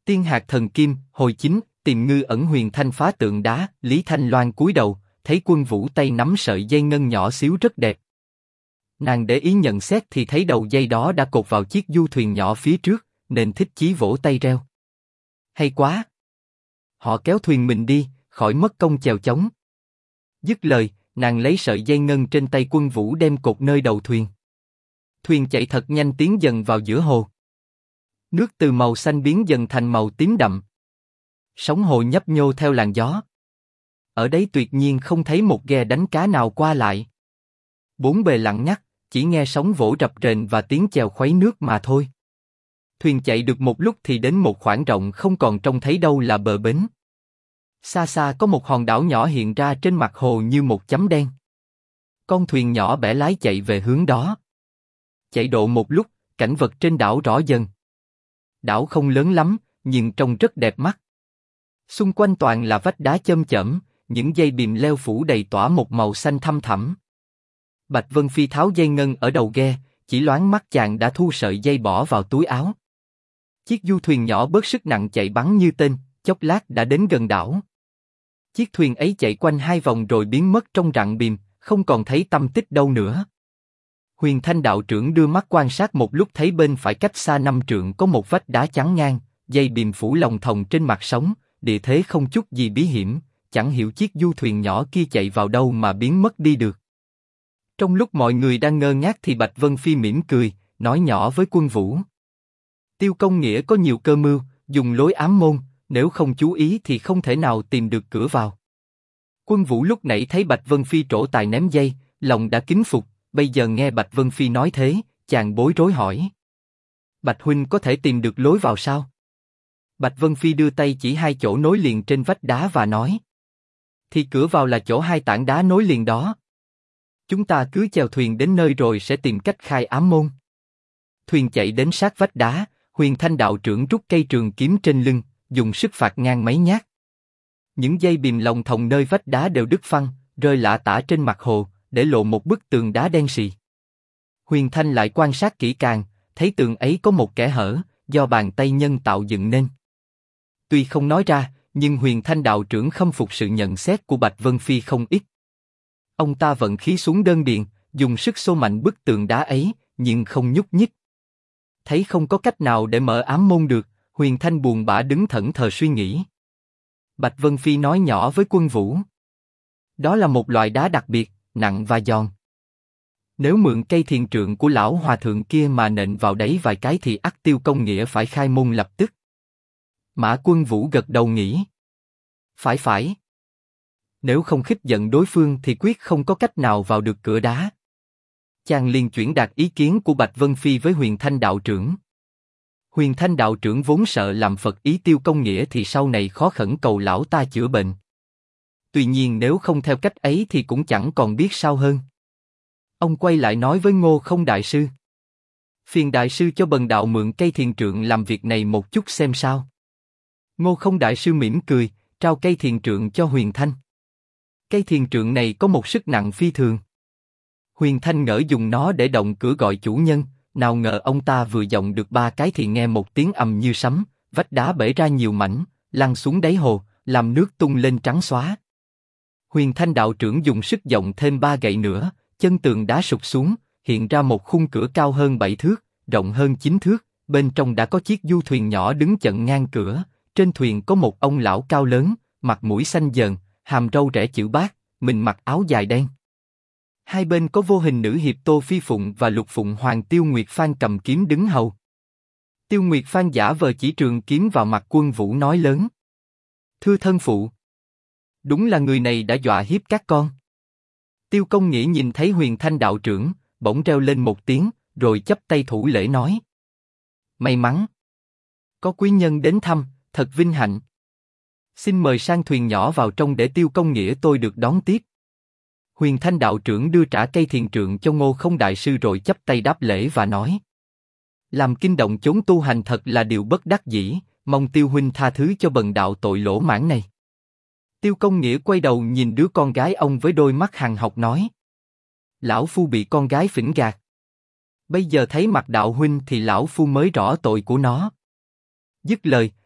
Tiên hạt thần kim, hồi 9, tìm ngư ẩn huyền thanh phá tượng đá, Lý Thanh Loan cúi đầu, thấy Quân Vũ tay nắm sợi dây ngân nhỏ xíu rất đẹp. Nàng để ý nhận xét thì thấy đầu dây đó đã cột vào chiếc du thuyền nhỏ phía trước, nên thích chí vỗ tay reo. Hay quá! Họ kéo thuyền mình đi, khỏi mất công chèo chống. Dứt lời, nàng lấy sợi dây ngân trên tay Quân Vũ đem cột nơi đầu thuyền. Thuyền chạy thật nhanh tiến dần vào giữa hồ. Nước từ màu xanh biến dần thành màu tím đậm. Sóng hồ nhấp nhô theo làn gió. Ở đấy tuyệt nhiên không thấy một ghe đánh cá nào qua lại. Bốn bề lặng ngắt, chỉ nghe sóng vỗ rập rền và tiếng chèo khuấy nước mà thôi. Thuyền chạy được một lúc thì đến một khoảng rộng không còn trông thấy đâu là bờ bến. Xa xa có một hòn đảo nhỏ hiện ra trên mặt hồ như một chấm đen. Con thuyền nhỏ bẻ lái chạy về hướng đó. Chạy độ một lúc, cảnh vật trên đảo rõ dần. Đảo không lớn lắm, nhưng trông rất đẹp mắt. Xung quanh toàn là vách đá châm chởm, những dây bìm leo phủ đầy tỏa một màu xanh thăm thẳm. Bạch Vân Phi tháo dây ngân ở đầu ghe, chỉ loáng mắt chàng đã thu sợi dây bỏ vào túi áo. Chiếc du thuyền nhỏ bớt sức nặng chạy bắn như tên, chốc lát đã đến gần đảo. Chiếc thuyền ấy chạy quanh hai vòng rồi biến mất trong rặng bìm, không còn thấy tăm tích đâu nữa. Huyền Thanh đạo trưởng đưa mắt quan sát một lúc thấy bên phải cách xa 5 trượng có một vách đá chắn ngang, dây bìm phủ lồng thòng trên mặt sóng, địa thế không chút gì bí hiểm, chẳng hiểu chiếc du thuyền nhỏ kia chạy vào đâu mà biến mất đi được. Trong lúc mọi người đang ngơ ngác thì Bạch Vân Phi mỉm cười, nói nhỏ với Quân Vũ. Tiêu Công Nghĩa có nhiều cơ mưu, dùng lối ám môn, nếu không chú ý thì không thể nào tìm được cửa vào. Quân Vũ lúc nãy thấy Bạch Vân Phi trổ tài ném dây, lòng đã kính phục, bây giờ nghe Bạch Vân Phi nói thế, chàng bối rối hỏi. Bạch huynh có thể tìm được lối vào sao? Bạch Vân Phi đưa tay chỉ hai chỗ nối liền trên vách đá và nói. Thì cửa vào là chỗ hai tảng đá nối liền đó. Chúng ta cứ chèo thuyền đến nơi rồi sẽ tìm cách khai ám môn. Thuyền chạy đến sát vách đá, Huyền Thanh đạo trưởng rút cây trường kiếm trên lưng, dùng sức phạt ngang mấy nhát. Những dây bìm lồng thòng nơi vách đá đều đứt phăng, rơi lả tả trên mặt hồ, để lộ một bức tường đá đen sì. Huyền Thanh lại quan sát kỹ càng, thấy tường ấy có một kẽ hở, do bàn tay nhân tạo dựng nên. Tuy không nói ra, nhưng Huyền Thanh đạo trưởng khâm phục sự nhận xét của Bạch Vân Phi không ít. Ông ta vận khí xuống đơn điền, dùng sức xô mạnh bức tường đá ấy, nhưng không nhúc nhích. Thấy không có cách nào để mở ám môn được, Huyền Thanh buồn bã đứng thẫn thờ suy nghĩ. Bạch Vân Phi nói nhỏ với Quân Vũ. Đó là một loại đá đặc biệt, nặng và giòn. Nếu mượn cây thiền trượng của lão hòa thượng kia mà nện vào đấy vài cái thì ắt Tiêu Công Nghĩa phải khai môn lập tức. Mã Quân Vũ gật đầu nghĩ. Phải. Nếu không khích giận đối phương thì quyết không có cách nào vào được cửa đá. Chàng liền chuyển đạt ý kiến của Bạch Vân Phi với Huyền Thanh đạo trưởng. Huyền Thanh đạo trưởng vốn sợ làm phật ý Tiêu Công Nghĩa thì sau này khó khẩn cầu lão ta chữa bệnh. Tuy nhiên nếu không theo cách ấy thì cũng chẳng còn biết sao hơn. Ông quay lại nói với Ngô Không đại sư. Phiền đại sư cho bần đạo mượn cây thiền trượng làm việc này một chút xem sao. Ngô Không đại sư mỉm cười, trao cây thiền trượng cho Huyền Thanh. Cây thiền trượng này có một sức nặng phi thường. Huyền Thanh ngỡ dùng nó để động cửa gọi chủ nhân, nào ngờ ông ta vừa giọng được 3 cái thì nghe một tiếng ầm như sấm, vách đá bể ra nhiều mảnh, lăn xuống đáy hồ, làm nước tung lên trắng xóa. Huyền Thanh đạo trưởng dùng sức giọng thêm 3 gậy nữa, chân tường đá sụt xuống, hiện ra một khung cửa cao hơn 7 thước, rộng hơn 9 thước, bên trong đã có chiếc du thuyền nhỏ đứng chận ngang cửa, trên thuyền có một ông lão cao lớn, mặt mũi xanh dờn, hàm râu rẽ chữ bát, mình mặc áo dài đen. Hai bên có vô hình nữ hiệp Tô Phi Phụng và Lục Phụng Hoàng Tiêu Nguyệt Phan cầm kiếm đứng hầu. Tiêu Nguyệt Phan giả vờ chỉ trường kiếm vào mặt Quân Vũ nói lớn. Thưa thân phụ. Đúng là người này đã dọa hiếp các con. Tiêu Công Nghĩa nhìn thấy Huyền Thanh đạo trưởng, bỗng reo lên một tiếng, rồi chắp tay thủ lễ nói. May mắn. Có quý nhân đến thăm, thật vinh hạnh. Xin mời sang thuyền nhỏ vào trong để Tiêu Công Nghĩa tôi được đón tiếp. Huyền Thanh đạo trưởng đưa trả cây thiền trượng cho Ngô Không đại sư rồi chắp tay đáp lễ và nói. Làm kinh động chốn tu hành thật là điều bất đắc dĩ, mong Tiêu huynh tha thứ cho bần đạo tội lỗ mãn này. Tiêu Công Nghĩa quay đầu nhìn đứa con gái ông với đôi mắt hằn học nói. Lão phu bị con gái phỉnh gạt. Bây giờ thấy mặt đạo huynh thì lão phu mới rõ tội của nó. Dứt lời,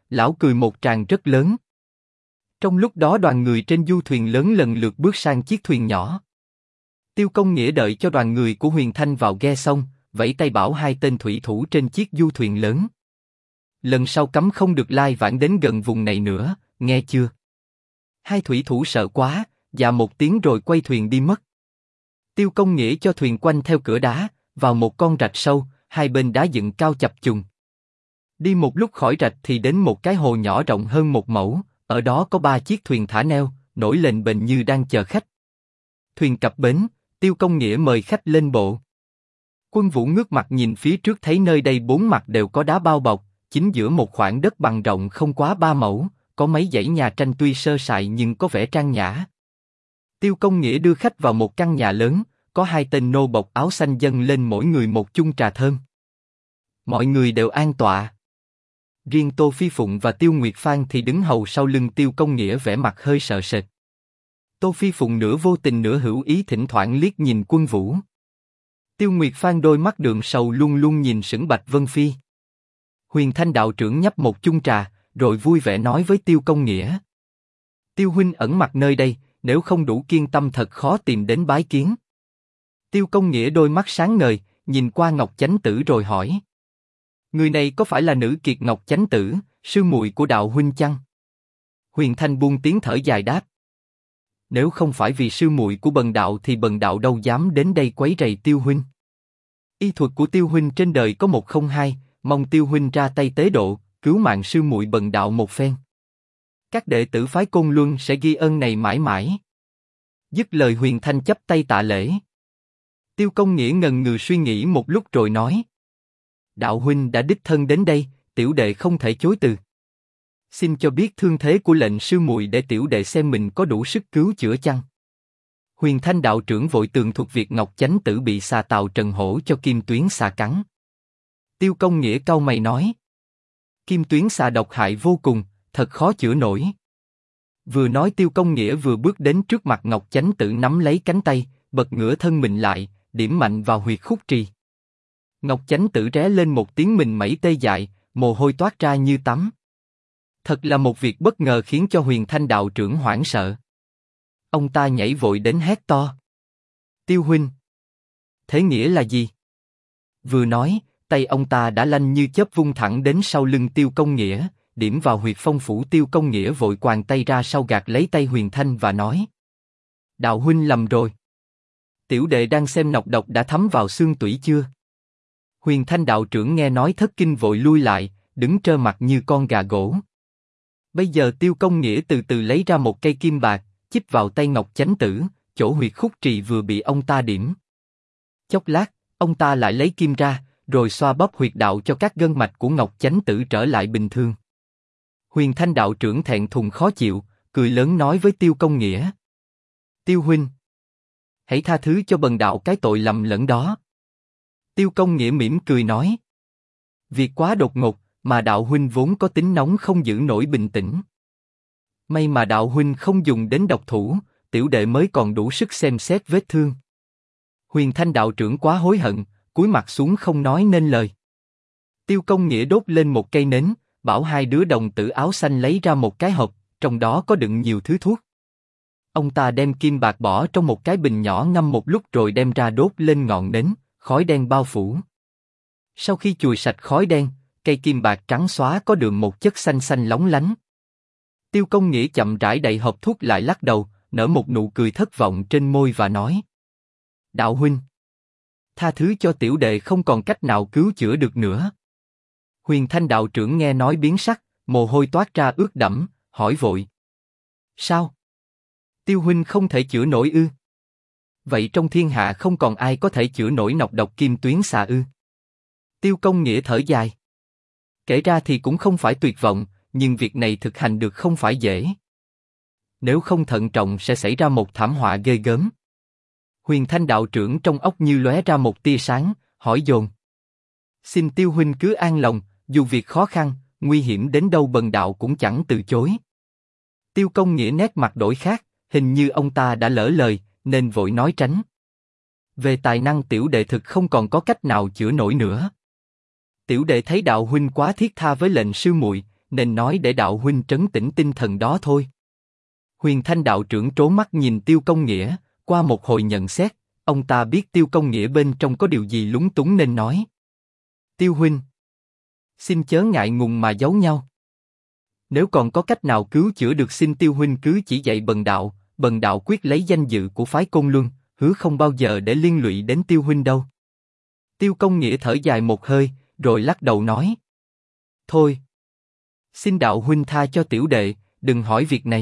lão cười một tràng rất lớn. Trong lúc đó đoàn người trên du thuyền lớn lần lượt bước sang chiếc thuyền nhỏ. Tiêu Công Nghĩa đợi cho đoàn người của Huyền Thanh vào ghe xong, vẫy tay bảo hai tên thủy thủ trên chiếc du thuyền lớn. Lần sau cấm không được lai vãng đến gần vùng này nữa, nghe chưa? Hai thủy thủ sợ quá, dạ một tiếng rồi quay thuyền đi mất. Tiêu Công Nghĩa cho thuyền quanh theo cửa đá, vào một con rạch sâu, hai bên đá dựng cao chập trùng. Đi một lúc khỏi rạch thì đến một cái hồ nhỏ rộng hơn một mẫu, ở đó có 3 chiếc thuyền thả neo, nổi lềnh bềnh như đang chờ khách. Thuyền cập bến, Tiêu Công Nghĩa mời khách lên bộ. Quân Vũ ngước mặt nhìn phía trước thấy nơi đây 4 mặt đều có đá bao bọc, chính giữa một khoảng đất bằng rộng không quá 3 mẫu, có mấy dãy nhà tranh tuy sơ sài nhưng có vẻ trang nhã. Tiêu Công Nghĩa đưa khách vào một căn nhà lớn, có 2 tên nô bộc áo xanh dâng lên mỗi người một chung trà thơm. Mọi người đều an tọa. Riêng Tô Phi Phụng và Tiêu Nguyệt Phan thì đứng hầu sau lưng Tiêu Công Nghĩa vẻ mặt hơi sợ sệt. Tô Phi Phụng nửa vô tình nửa hữu ý thỉnh thoảng liếc nhìn Quân Vũ. Tiêu Nguyệt Phan đôi mắt đường sầu luôn luôn nhìn sững Bạch Vân Phi. Huyền Thanh đạo trưởng nhấp một chung trà, rồi vui vẻ nói với Tiêu Công Nghĩa: Tiêu huynh ẩn mặt nơi đây, nếu không đủ kiên tâm thật khó tìm đến bái kiến. Tiêu Công Nghĩa đôi mắt sáng ngời, nhìn qua Ngọc Chánh Tử rồi hỏi: người này có phải là nữ kiệt Ngọc Chánh Tử, sư muội của đạo huynh chăng? Huyền Thanh buông tiếng thở dài đáp: nếu không phải vì sư muội của bần đạo thì bần đạo đâu dám đến đây quấy rầy Tiêu huynh. Y thuật của Tiêu huynh trên đời có một không hai, mong Tiêu huynh ra tay tế độ, cứu mạng sư muội bần đạo một phen. Các đệ tử phái Côn Luân sẽ ghi ơn này mãi mãi. Dứt lời Huyền Thanh chắp tay tạ lễ. Tiêu Công Nghĩa ngần ngừ suy nghĩ một lúc rồi nói: đạo huynh đã đích thân đến đây, tiểu đệ không thể chối từ. Xin cho biết thương thế của lệnh sư muội để tiểu đệ xem mình có đủ sức cứu chữa chăng? Huyền Thanh đạo trưởng vội tường thuật việc Ngọc Chánh Tử bị xà tàu Trần Hổ cho kim tuyến xà cắn. Tiêu Công Nghĩa cau mày nói: kim tuyến xà độc hại vô cùng, thật khó chữa nổi. Vừa nói Tiêu Công Nghĩa vừa bước đến trước mặt Ngọc Chánh Tử nắm lấy cánh tay, bật ngửa thân mình lại, điểm mạnh vào huyệt khúc trì. Ngọc Chánh Tử ré lên một tiếng mình mẩy tê dại, mồ hôi toát ra như tắm. Thật là một việc bất ngờ khiến cho Huyền Thanh đạo trưởng hoảng sợ. Ông ta nhảy vội đến hét to: Tiêu huynh! Thế nghĩa là gì? Vừa nói, tay ông ta đã lanh như chớp vung thẳng đến sau lưng Tiêu Công Nghĩa, điểm vào huyệt phong phủ. Tiêu Công Nghĩa vội quàng tay ra sau gạt lấy tay Huyền Thanh và nói: đạo huynh lầm rồi. Tiểu đệ đang xem nọc độc đã thấm vào xương tủy chưa? Huyền Thanh đạo trưởng nghe nói thất kinh vội lui lại, đứng trơ mặt như con gà gỗ. Bây giờ Tiêu Công Nghĩa từ từ lấy ra một cây kim bạc, chích vào tay Ngọc Chánh Tử, chỗ huyệt khúc trì vừa bị ông ta điểm. Chốc lát, ông ta lại lấy kim ra, rồi xoa bóp huyệt đạo cho các gân mạch của Ngọc Chánh Tử trở lại bình thường. Huyền Thanh đạo trưởng thẹn thùng khó chịu, cười lớn nói với Tiêu Công Nghĩa: Tiêu huynh, hãy tha thứ cho bần đạo cái tội lầm lẫn đó. Tiêu Công Nghĩa mỉm cười nói: việc quá đột ngột, mà đạo huynh vốn có tính nóng không giữ nổi bình tĩnh. May mà đạo huynh không dùng đến độc thủ, tiểu đệ mới còn đủ sức xem xét vết thương. Huyền Thanh đạo trưởng quá hối hận, cúi mặt xuống không nói nên lời. Tiêu Công Nghĩa đốt lên một cây nến, bảo hai đứa đồng tử áo xanh lấy ra một cái hộp, trong đó có đựng nhiều thứ thuốc. Ông ta đem kim bạc bỏ trong một cái bình nhỏ ngâm một lúc rồi đem ra đốt lên ngọn nến, khói đen bao phủ. Sau khi chùi sạch khói đen, cây kim bạc trắng xóa có đượm một chất xanh xanh lóng lánh. Tiêu Công Nghĩa chậm rãi đậy hộp thuốc lại lắc đầu, nở một nụ cười thất vọng trên môi và nói: đạo huynh, tha thứ cho tiểu đệ không còn cách nào cứu chữa được nữa. Huyền Thanh đạo trưởng nghe nói biến sắc, mồ hôi toát ra ướt đẫm, hỏi vội: sao? Tiêu huynh không thể chữa nổi ư? Vậy trong thiên hạ không còn ai có thể chữa nổi nọc độc kim tuyến xà ư? Tiêu Công Nghĩa thở dài. Kể ra thì cũng không phải tuyệt vọng, nhưng việc này thực hành được không phải dễ. Nếu không thận trọng sẽ xảy ra một thảm họa ghê gớm. Huyền Thanh đạo trưởng trong óc như lóe ra một tia sáng, hỏi dồn: xin Tiêu huynh cứ an lòng, dù việc khó khăn, nguy hiểm đến đâu bần đạo cũng chẳng từ chối. Tiêu Công Nghĩa nét mặt đổi khác, hình như ông ta đã lỡ lời, nên vội nói tránh. Về tài năng tiểu đệ thực không còn có cách nào chữa nổi nữa. Tiểu đệ thấy đạo huynh quá thiết tha với lệnh sư muội, nên nói để đạo huynh trấn tĩnh tinh thần đó thôi. Huyền Thanh đạo trưởng trố mắt nhìn Tiêu Công Nghĩa, qua một hồi nhận xét, ông ta biết Tiêu Công Nghĩa bên trong có điều gì lúng túng nên nói. Tiêu huynh, xin chớ ngại ngùng mà giấu nhau. Nếu còn có cách nào cứu chữa được xin Tiêu huynh cứ chỉ dạy bần đạo quyết lấy danh dự của phái Côn Luân, hứa không bao giờ để liên lụy đến Tiêu huynh đâu. Tiêu Công Nghĩa thở dài một hơi, rồi lắc đầu nói. Thôi, xin đạo huynh tha cho tiểu đệ, đừng hỏi việc này.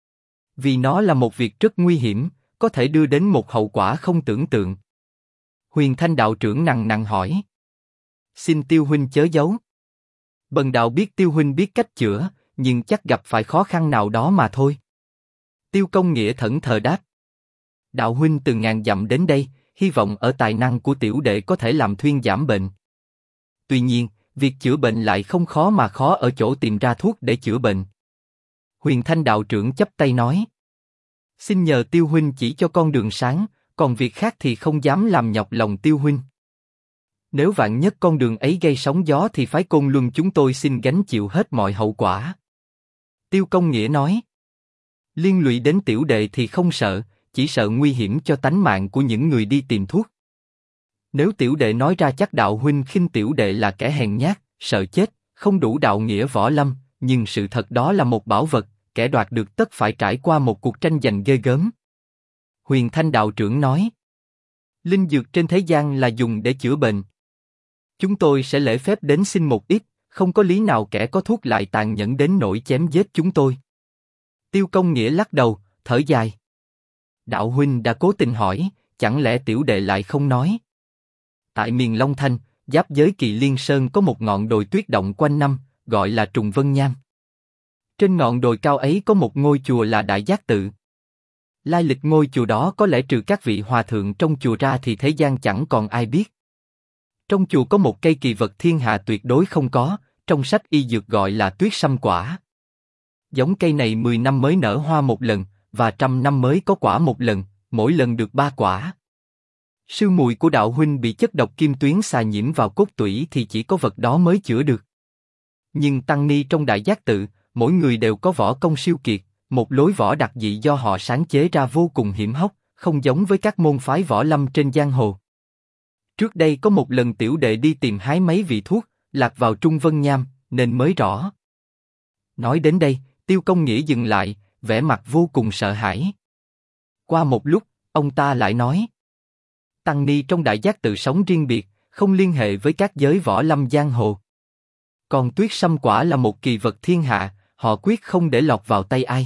Vì nó là một việc rất nguy hiểm, có thể đưa đến một hậu quả không tưởng tượng. Huyền Thanh đạo trưởng nặng hỏi. Xin Tiêu huynh chớ giấu. Bần đạo biết Tiêu huynh biết cách chữa, nhưng chắc gặp phải khó khăn nào đó mà thôi. Tiêu Công Nghĩa thẫn thờ đáp. Đạo huynh từ ngàn dặm đến đây, hy vọng ở tài năng của tiểu đệ có thể làm thuyên giảm bệnh. Tuy nhiên, việc chữa bệnh lại không khó mà khó ở chỗ tìm ra thuốc để chữa bệnh. Huyền Thanh đạo trưởng chắp tay nói. Xin nhờ Tiêu huynh chỉ cho con đường sáng, còn việc khác thì không dám làm nhọc lòng Tiêu huynh. Nếu vạn nhất con đường ấy gây sóng gió thì phái Côn Luân chúng tôi xin gánh chịu hết mọi hậu quả. Tiêu Công Nghĩa nói. Liên lụy đến tiểu đệ thì không sợ, chỉ sợ nguy hiểm cho tánh mạng của những người đi tìm thuốc. Nếu tiểu đệ nói ra chắc đạo huynh khinh tiểu đệ là kẻ hèn nhát, sợ chết, không đủ đạo nghĩa võ lâm, nhưng sự thật đó là một bảo vật, kẻ đoạt được tất phải trải qua một cuộc tranh giành ghê gớm. Huyền Thanh đạo trưởng nói. Linh dược trên thế gian là dùng để chữa bệnh. Chúng tôi sẽ lễ phép đến xin một ít, không có lý nào kẻ có thuốc lại tàn nhẫn đến nỗi chém giết chúng tôi. Tiêu Công Nghĩa lắc đầu, thở dài. Đạo huynh đã cố tình hỏi, chẳng lẽ tiểu đệ lại không nói? Tại miền Long Thanh, giáp giới Kỳ Liên Sơn có một ngọn đồi tuyết động quanh năm, gọi là Trùng Vân Nham. Trên ngọn đồi cao ấy có một ngôi chùa là Đại Giác Tự. Lai lịch ngôi chùa đó có lẽ trừ các vị hòa thượng trong chùa ra thì thế gian chẳng còn ai biết. Trong chùa có một cây kỳ vật thiên hạ tuyệt đối không có, trong sách y dược gọi là tuyết sâm quả. Giống cây này 10 năm mới nở hoa một lần, và 100 năm mới có quả một lần, mỗi lần được 3 quả. Sư muội của đạo huynh bị chất độc kim tuyến xà nhiễm vào cốt tủy thì chỉ có vật đó mới chữa được. Nhưng tăng ni trong Đại Giác Tự, mỗi người đều có võ công siêu kiệt, một lối võ đặc dị do họ sáng chế ra vô cùng hiểm hóc, không giống với các môn phái võ lâm trên giang hồ. Trước đây có một lần tiểu đệ đi tìm hái mấy vị thuốc, lạc vào Trung Vân Nham, nên mới rõ. Nói đến đây, Tiêu Công Nghĩa dừng lại, vẻ mặt vô cùng sợ hãi. Qua một lúc, ông ta lại nói. Tăng ni trong Đại Giác Tự sống riêng biệt, không liên hệ với các giới võ lâm giang hồ. Còn tuyết sâm quả là một kỳ vật thiên hạ, họ quyết không để lọt vào tay ai.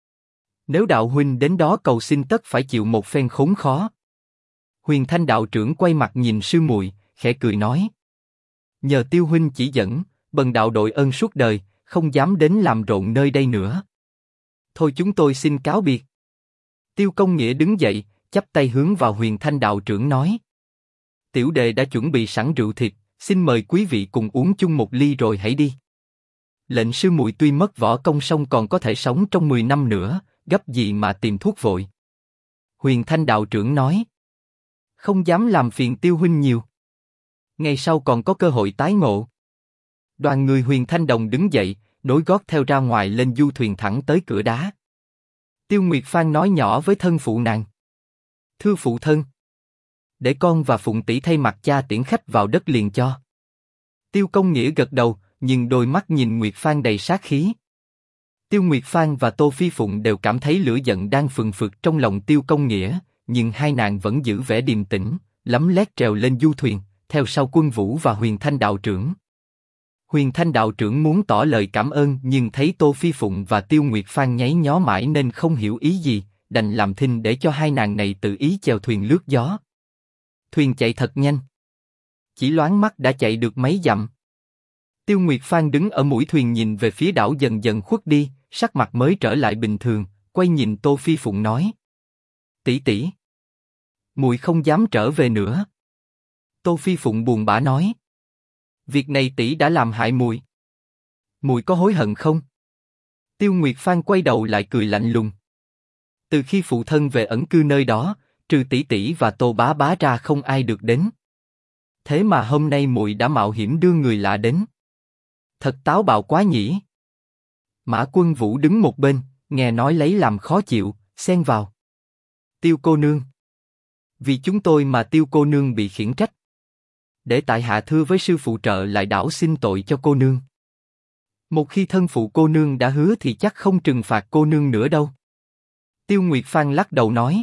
Nếu đạo huynh đến đó cầu xin tất phải chịu một phen khốn khó. Huyền Thanh đạo trưởng quay mặt nhìn sư muội, khẽ cười nói. Nhờ Tiêu huynh chỉ dẫn, bần đạo đội ơn suốt đời, không dám đến làm rộn nơi đây nữa. Thôi chúng tôi xin cáo biệt. Tiêu Công Nghĩa đứng dậy, chắp tay hướng vào Huyền Thanh đạo trưởng nói. Tiểu đệ đã chuẩn bị sẵn rượu thịt, xin mời quý vị cùng uống chung một ly rồi hãy đi. Lệnh sư muội tuy mất võ công song còn có thể sống trong 10 năm nữa, gấp gì mà tìm thuốc vội. Huyền Thanh đạo trưởng nói. Không dám làm phiền Tiêu huynh nhiều. Ngày sau còn có cơ hội tái ngộ. Đoàn người Huyền Thanh Đồng đứng dậy, nối gót theo ra ngoài lên du thuyền thẳng tới cửa đá. Tiêu Nguyệt Phan nói nhỏ với thân phụ nàng. Thưa phụ thân. Để con và Phụng tỷ thay mặt cha tiễn khách vào đất liền cho. Tiêu Công Nghĩa gật đầu, nhưng đôi mắt nhìn Nguyệt Phan đầy sát khí. Tiêu Nguyệt Phan và Tô Phi Phụng đều cảm thấy lửa giận đang phừng phực trong lòng Tiêu Công Nghĩa, nhưng hai nàng vẫn giữ vẻ điềm tĩnh, lấm lét trèo lên du thuyền, theo sau Quân Vũ và Huyền Thanh đạo trưởng. Huyền Thanh đạo trưởng muốn tỏ lời cảm ơn nhưng thấy Tô Phi Phụng và Tiêu Nguyệt Phan nháy nhó mãi nên không hiểu ý gì, đành làm thinh để cho hai nàng này tự ý chèo thuyền lướt gió. Thuyền chạy thật nhanh. Chỉ loáng mắt đã chạy được mấy dặm. Tiêu Nguyệt Phan đứng ở mũi thuyền nhìn về phía đảo dần dần khuất đi, sắc mặt mới trở lại bình thường, quay nhìn Tô Phi Phụng nói. Tỷ tỷ, muội không dám trở về nữa. Tô Phi Phụng buồn bã nói. Việc này tỷ đã làm hại muội. Muội có hối hận không? Tiêu Nguyệt Phan quay đầu lại cười lạnh lùng. Từ khi phụ thân về ẩn cư nơi đó, trừ tỷ tỷ và Tô bá bá ra không ai được đến. Thế mà hôm nay muội đã mạo hiểm đưa người lạ đến. Thật táo bạo quá nhỉ. Mã Quân Vũ đứng một bên, nghe nói lấy làm khó chịu, xen vào. Tiêu cô nương. Vì chúng tôi mà Tiêu cô nương bị khiển trách. Để tại hạ thưa với sư phụ trợ lại đảo xin tội cho cô nương. Một khi thân phụ cô nương đã hứa thì chắc không trừng phạt cô nương nữa đâu. Tiêu Nguyệt Phan lắc đầu nói.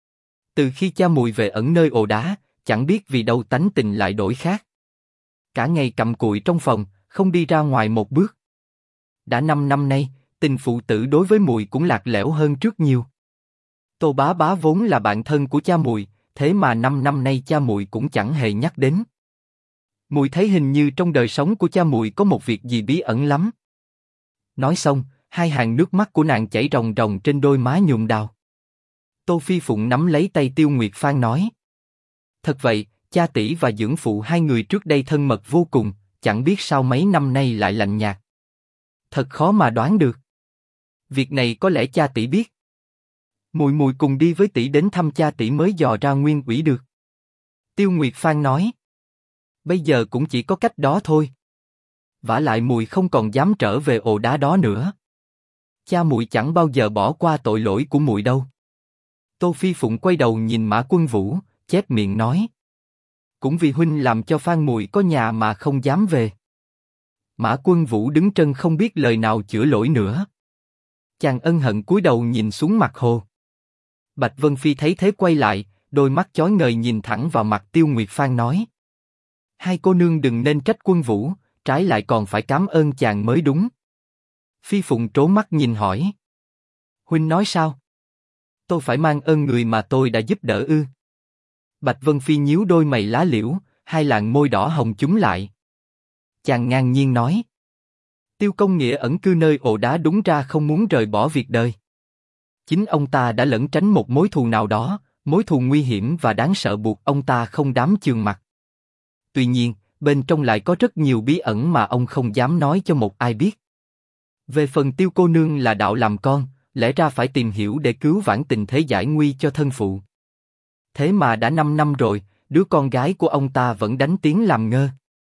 Từ khi cha muội về ẩn nơi ồ đá, chẳng biết vì đâu tánh tình lại đổi khác. Cả ngày cặm cụi trong phòng, không đi ra ngoài một bước. Đã 5 năm nay, tình phụ tử đối với muội cũng lạc lẽo hơn trước nhiều. Tô bá bá vốn là bạn thân của cha muội, thế mà 5 năm nay cha muội cũng chẳng hề nhắc đến. Muội thấy hình như trong đời sống của cha muội có một việc gì bí ẩn lắm. Nói xong, hai hàng nước mắt của nàng chảy ròng ròng trên đôi má nhuộm đào. Tô Phi Phụng nắm lấy tay Tiêu Nguyệt Phan nói. Thật vậy, cha tỷ và dưỡng phụ hai người trước đây thân mật vô cùng, chẳng biết sao mấy năm nay lại lạnh nhạt. Thật khó mà đoán được. Việc này có lẽ cha tỷ biết. Muội muội cùng đi với tỷ đến thăm cha tỷ mới dò ra nguyên ủy được. Tiêu Nguyệt Phan nói. Bây giờ cũng chỉ có cách đó thôi. Vả lại muội không còn dám trở về ồ đá đó nữa. Cha muội chẳng bao giờ bỏ qua tội lỗi của muội đâu. Tô Phi Phụng quay đầu nhìn Mã Quân Vũ, chép miệng nói. Cũng vì huynh làm cho Phan muội có nhà mà không dám về. Mã Quân Vũ đứng trân không biết lời nào chữa lỗi nữa. Chàng ân hận cúi đầu nhìn xuống mặt hồ. Bạch Vân Phi thấy thế quay lại, đôi mắt chói ngời nhìn thẳng vào mặt Tiêu Nguyệt Phan nói. Hai cô nương đừng nên trách Quân Vũ, trái lại còn phải cảm ơn chàng mới đúng. Phi Phụng trố mắt nhìn hỏi. Huynh nói sao? Tôi phải mang ơn người mà tôi đã giúp đỡ ư? Bạch Vân Phi nhíu đôi mày lá liễu, hai làn môi đỏ hồng chúm lại. Chàng ngang nhiên nói. Tiêu Công Nghĩa ẩn cư nơi ồ đá đúng ra không muốn rời bỏ việc đời. Chính ông ta đã lẩn tránh một mối thù nào đó, mối thù nguy hiểm và đáng sợ buộc ông ta không dám chườm mặt. Tuy nhiên, bên trong lại có rất nhiều bí ẩn mà ông không dám nói cho một ai biết. Về phần Tiêu cô nương là đạo làm con, lẽ ra phải tìm hiểu để cứu vãn tình thế giải nguy cho thân phụ. Thế mà đã 5 năm rồi, đứa con gái của ông ta vẫn đánh tiếng làm ngơ.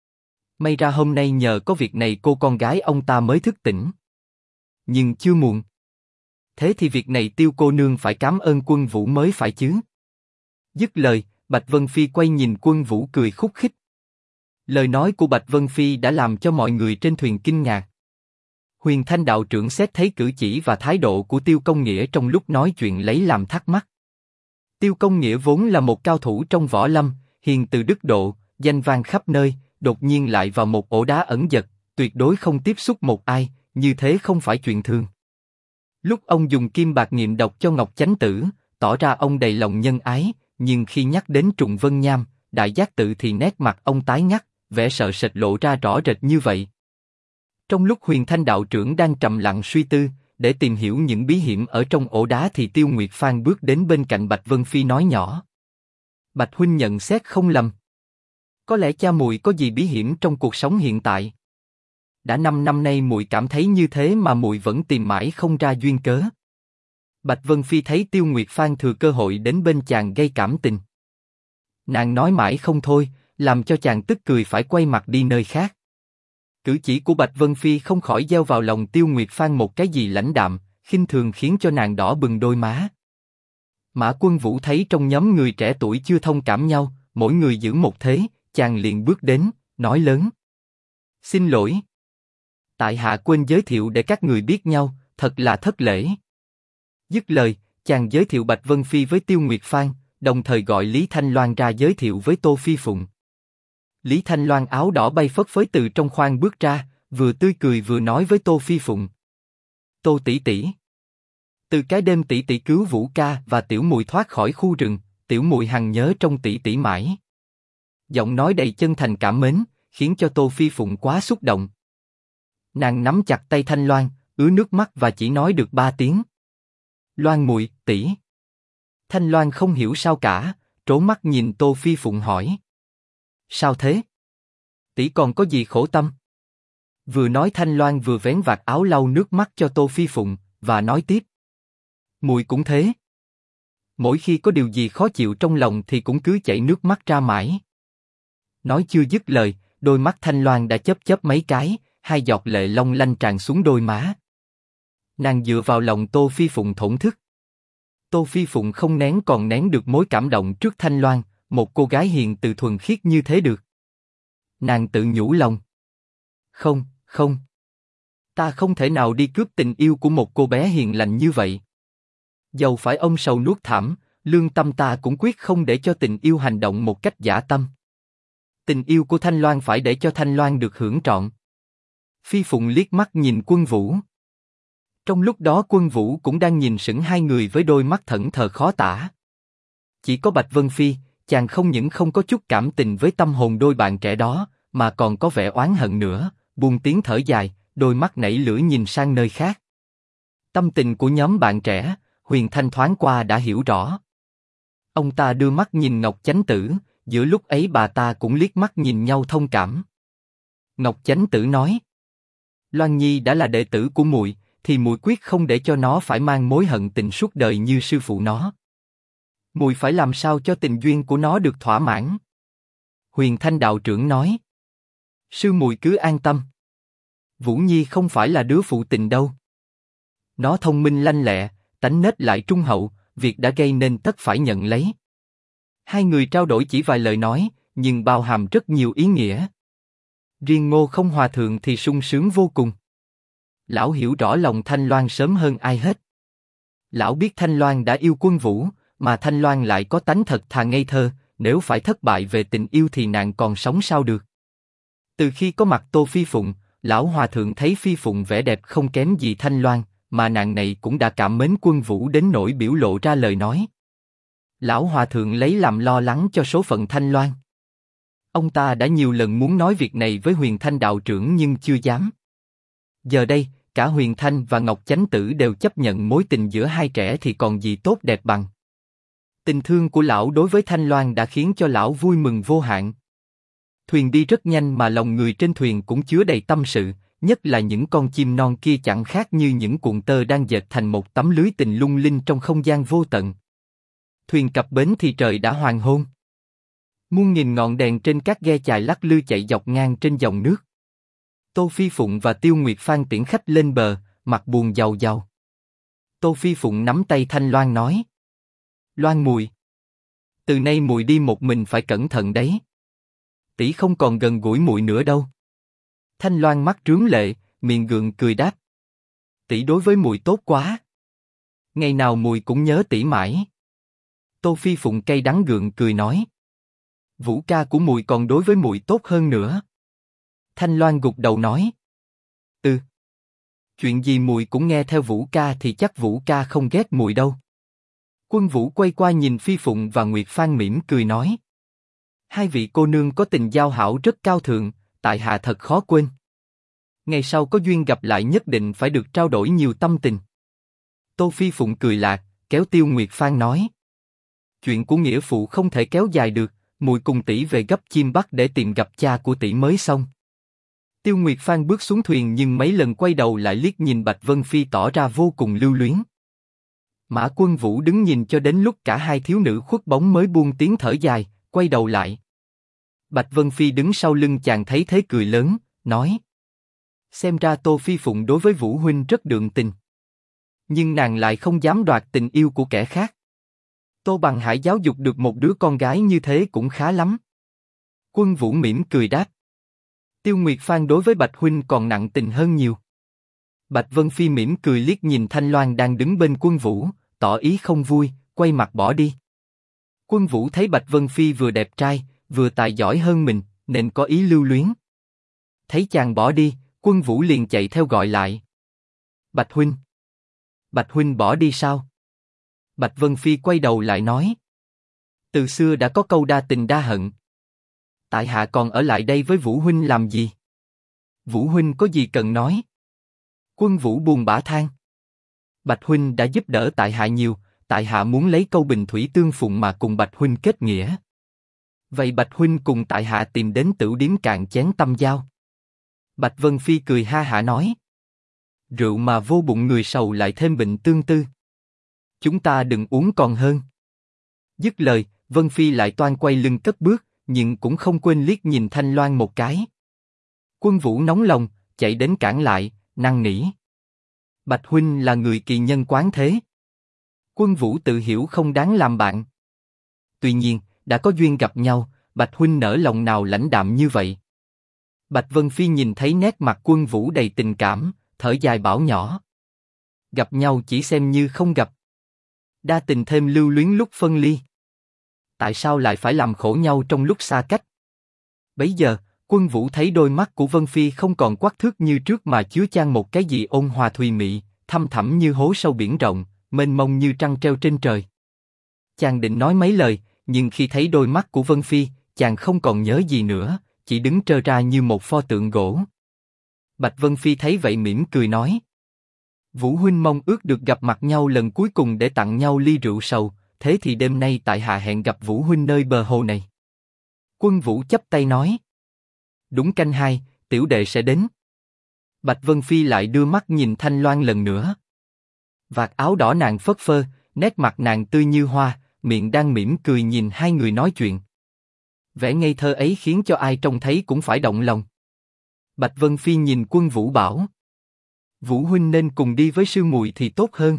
May ra hôm nay nhờ có việc này cô con gái ông ta mới thức tỉnh. Nhưng chưa muộn. Thế thì việc này Tiêu cô nương phải cảm ơn Quân Vũ mới phải chứ. Dứt lời, Bạch Vân Phi quay nhìn Quân Vũ cười khúc khích. Lời nói của Bạch Vân Phi đã làm cho mọi người trên thuyền kinh ngạc. Huyền Thanh đạo trưởng xét thấy cử chỉ và thái độ của Tiêu Công Nghĩa trong lúc nói chuyện lấy làm thắc mắc. Tiêu Công Nghĩa vốn là một cao thủ trong võ lâm, hiền từ đức độ, danh vang khắp nơi, đột nhiên lại vào một ổ đá ẩn dật, tuyệt đối không tiếp xúc một ai, như thế không phải chuyện thường. Lúc ông dùng kim bạc nghiệm độc cho Ngọc Chánh Tử, tỏ ra ông đầy lòng nhân ái, nhưng khi nhắc đến Trùng Vân Nham, Đại Giác Tự thì nét mặt ông tái ngắt, vẻ sợ sệt lộ ra rõ rệt như vậy. Trong lúc Huyền Thanh đạo trưởng đang trầm lặng suy tư, để tìm hiểu những bí hiểm ở trong ổ đá thì Tiêu Nguyệt Phan bước đến bên cạnh Bạch Vân Phi nói nhỏ. Bạch huynh nhận xét không lầm. Có lẽ cha muội có gì bí hiểm trong cuộc sống hiện tại. Đã 5 năm nay muội cảm thấy như thế mà muội vẫn tìm mãi không ra duyên cớ. Bạch Vân Phi thấy Tiêu Nguyệt Phan thừa cơ hội đến bên chàng gây cảm tình. Nàng nói mãi không thôi, làm cho chàng tức cười phải quay mặt đi nơi khác. Cử chỉ của Bạch Vân Phi không khỏi gieo vào lòng Tiêu Nguyệt Phan một cái gì lãnh đạm, khinh thường khiến cho nàng đỏ bừng đôi má. Mã Quân Vũ thấy trong nhóm người trẻ tuổi chưa thông cảm nhau, mỗi người giữ một thế, chàng liền bước đến, nói lớn. Xin lỗi. Tại hạ quên giới thiệu để các người biết nhau, thật là thất lễ. Dứt lời, chàng giới thiệu Bạch Vân Phi với Tiêu Nguyệt Phan, đồng thời gọi Lý Thanh Loan ra giới thiệu với Tô Phi Phụng. Lý Thanh Loan áo đỏ bay phất phới từ trong khoang bước ra, vừa tươi cười vừa nói với Tô Phi Phụng. Tô tỷ tỷ. Từ cái đêm tỷ tỷ cứu Vũ ca và tiểu muội thoát khỏi khu rừng, tiểu muội hằng nhớ trong tỷ tỷ mãi. Giọng nói đầy chân thành cảm mến, khiến cho Tô Phi Phụng quá xúc động. Nàng nắm chặt tay Thanh Loan, ứa nước mắt và chỉ nói được 3 tiếng. Loan muội, tỷ. Thanh Loan không hiểu sao cả, trố mắt nhìn Tô Phi Phụng hỏi. Sao thế? Tỷ còn có gì khổ tâm? Vừa nói Thanh Loan vừa vén vạt áo lau nước mắt cho Tô Phi Phụng, và nói tiếp. Muội cũng thế. Mỗi khi có điều gì khó chịu trong lòng thì cũng cứ chảy nước mắt ra mãi. Nói chưa dứt lời, đôi mắt Thanh Loan đã chớp chớp mấy cái, hai giọt lệ long lanh tràn xuống đôi má. Nàng dựa vào lòng Tô Phi Phụng thổn thức. Tô Phi Phụng không nén còn nén được mối cảm động trước Thanh Loan, một cô gái hiền từ thuần khiết như thế được. Nàng tự nhủ lòng. Không, không. Ta không thể nào đi cướp tình yêu của một cô bé hiền lành như vậy. Dầu phải ông sầu nuốt thảm, lương tâm ta cũng quyết không để cho tình yêu hành động một cách dã tâm. Tình yêu của Thanh Loan phải để cho Thanh Loan được hưởng trọn. Phi Phụng liếc mắt nhìn Quân Vũ. Trong lúc đó Quân Vũ cũng đang nhìn sững hai người với đôi mắt thẫn thờ khó tả. Chỉ có Bạch Vân Phi, chàng không những không có chút cảm tình với tâm hồn đôi bạn trẻ đó, mà còn có vẻ oán hận nữa, buông tiếng thở dài, đôi mắt nảy lửa nhìn sang nơi khác. Tâm tình của nhóm bạn trẻ, Huyền Thanh thoáng qua đã hiểu rõ. Ông ta đưa mắt nhìn Ngọc Chánh Tử, giữa lúc ấy bà ta cũng liếc mắt nhìn nhau thông cảm. Ngọc Chánh Tử nói: Loan Nhi đã là đệ tử của muội, thì muội quyết không để cho nó phải mang mối hận tình suốt đời như sư phụ nó. Muội phải làm sao cho tình duyên của nó được thỏa mãn. Huyền Thanh đạo trưởng nói: Sư muội cứ an tâm. Vũ Nhi không phải là đứa phụ tình đâu. Nó thông minh lanh lẹ, tánh nết lại trung hậu, việc đã gây nên tất phải nhận lấy. Hai người trao đổi chỉ vài lời nói, nhưng bao hàm rất nhiều ý nghĩa. Riêng Ngô Không Hòa thượng thì sung sướng vô cùng. Lão hiểu rõ lòng Thanh Loan sớm hơn ai hết. Lão biết Thanh Loan đã yêu Quân Vũ, mà Thanh Loan lại có tánh thật thà ngây thơ, nếu phải thất bại về tình yêu thì nàng còn sống sao được. Từ khi có mặt Tô Phi Phụng, lão hòa thượng thấy Phi Phụng vẻ đẹp không kém gì Thanh Loan, mà nàng này cũng đã cảm mến Quân Vũ đến nỗi biểu lộ ra lời nói. Lão hòa thượng lấy làm lo lắng cho số phận Thanh Loan. Ông ta đã nhiều lần muốn nói việc này với Huyền Thanh đạo trưởng nhưng chưa dám. Giờ đây, cả Huyền Thanh và Ngọc Chánh Tử đều chấp nhận mối tình giữa hai trẻ thì còn gì tốt đẹp bằng. Tình thương của lão đối với Thanh Loan đã khiến cho lão vui mừng vô hạn. Thuyền đi rất nhanh mà lòng người trên thuyền cũng chứa đầy tâm sự, nhất là những con chim non kia chẳng khác như những cuộn tơ đang dệt thành một tấm lưới tình lung linh trong không gian vô tận. Thuyền cập bến thì trời đã hoàng hôn. Muôn nghìn ngọn đèn trên các ghe chài lắc lư chạy dọc ngang trên dòng nước. Tô Phi Phụng và Tiêu Nguyệt Phan tiễn khách lên bờ, mặt buồn giàu giàu. Tô Phi Phụng nắm tay Thanh Loan nói: Loan muội, từ nay muội đi một mình phải cẩn thận đấy. Tỷ không còn gần gũi muội nữa đâu. Thanh Loan mắt rướm lệ, miệng gượng cười đáp: Tỷ đối với muội tốt quá. Ngày nào muội cũng nhớ tỷ mãi. Tô Phi Phụng cay đắng gượng cười nói: Vũ ca của muội còn đối với muội tốt hơn nữa. Thanh Loan gục đầu nói: Chuyện gì muội cũng nghe theo Vũ ca thì chắc Vũ ca không ghét muội đâu. Quân Vũ quay qua nhìn Phi Phụng và Nguyệt Phan mỉm cười nói: Hai vị cô nương có tình giao hảo rất cao thượng, tại hạ thật khó quên. Ngày sau có duyên gặp lại nhất định phải được trao đổi nhiều tâm tình. Tô Phi Phụng cười lạc, kéo Tiêu Nguyệt Phan nói: Chuyện của nghĩa phụ không thể kéo dài được, muội cùng tỷ về gấp chim bắc để tìm gặp cha của tỷ mới xong. Tiêu Nguyệt Phan bước xuống thuyền nhưng mấy lần quay đầu lại liếc nhìn Bạch Vân Phi tỏ ra vô cùng lưu luyến. Mã Quân Vũ đứng nhìn cho đến lúc cả hai thiếu nữ khuất bóng mới buông tiếng thở dài, quay đầu lại. Bạch Vân Phi đứng sau lưng chàng thấy thế cười lớn, nói: Xem ra Tô Phi Phụng đối với Vũ huynh rất đượm tình, nhưng nàng lại không dám đoạt tình yêu của kẻ khác. Tô Bằng Hải giáo dục được một đứa con gái như thế cũng khá lắm. Quân Vũ mỉm cười đáp: Tiêu Nguyệt Phan đối với Bạch huynh còn nặng tình hơn nhiều. Bạch Vân Phi mỉm cười liếc nhìn Thanh Loan đang đứng bên Quân Vũ, tỏ ý không vui, quay mặt bỏ đi. Quân Vũ thấy Bạch Vân Phi vừa đẹp trai, vừa tài giỏi hơn mình, nên có ý lưu luyến. Thấy chàng bỏ đi, Quân Vũ liền chạy theo gọi lại: Bạch huynh. Bạch huynh bỏ đi sao? Bạch Vân Phi quay đầu lại nói: Từ xưa đã có câu đa tình đa hận. Tại hạ còn ở lại đây với Vũ huynh làm gì? Vũ huynh có gì cần nói? Quân Vũ buồn bã than: Bạch huynh đã giúp đỡ tại hạ nhiều, tại hạ muốn lấy câu bình thủy tương phụng mà cùng Bạch huynh kết nghĩa. Vậy Bạch huynh cùng tại hạ tìm đến tửu điếm cạn chén tâm giao. Bạch Vân Phi cười ha hả nói: Rượu mà vô bụng người sầu lại thêm bệnh tương tư. Chúng ta đừng uống còn hơn. Dứt lời, Vân Phi lại toan quay lưng cất bước, nhưng cũng không quên liếc nhìn Thanh Loan một cái. Quân Vũ nóng lòng, chạy đến cản lại, năn nỉ: Bạch huynh là người kỳ nhân quán thế. Quân Vũ tự hiểu không đáng làm bạn. Tuy nhiên, đã có duyên gặp nhau, Bạch huynh nỡ lòng nào lãnh đạm như vậy. Bạch Vân Phi nhìn thấy nét mặt Quân Vũ đầy tình cảm, thở dài bảo nhỏ. Gặp nhau chỉ xem như không gặp. Đa tình thêm lưu luyến lúc phân ly. Tại sao lại phải làm khổ nhau trong lúc xa cách? Bấy giờ, Quân Vũ thấy đôi mắt của Vân Phi không còn quắc thước như trước mà chứa chan một cái gì ôn hòa thùy mị, thâm thẳm như hố sâu biển rộng, mênh mông như trăng treo trên trời. Chàng định nói mấy lời, nhưng khi thấy đôi mắt của Vân Phi, chàng không còn nhớ gì nữa, chỉ đứng trơ ra như một pho tượng gỗ. Bạch Vân Phi thấy vậy mỉm cười nói: Vũ huynh mong ước được gặp mặt nhau lần cuối cùng để tặng nhau ly rượu sầu, thế thì đêm nay tại hạ hẹn gặp Vũ huynh nơi bờ hồ này. Quân Vũ chắp tay nói: Đúng canh 2, tiểu đệ sẽ đến. Bạch Vân Phi lại đưa mắt nhìn Thanh Loan lần nữa. Vạt áo đỏ nàng phất phơ, nét mặt nàng tươi như hoa, miệng đang mỉm cười nhìn hai người nói chuyện. Vẻ ngây thơ ấy khiến cho ai trông thấy cũng phải động lòng. Bạch Vân Phi nhìn Quân Vũ bảo: Vũ huynh nên cùng đi với sư muội thì tốt hơn.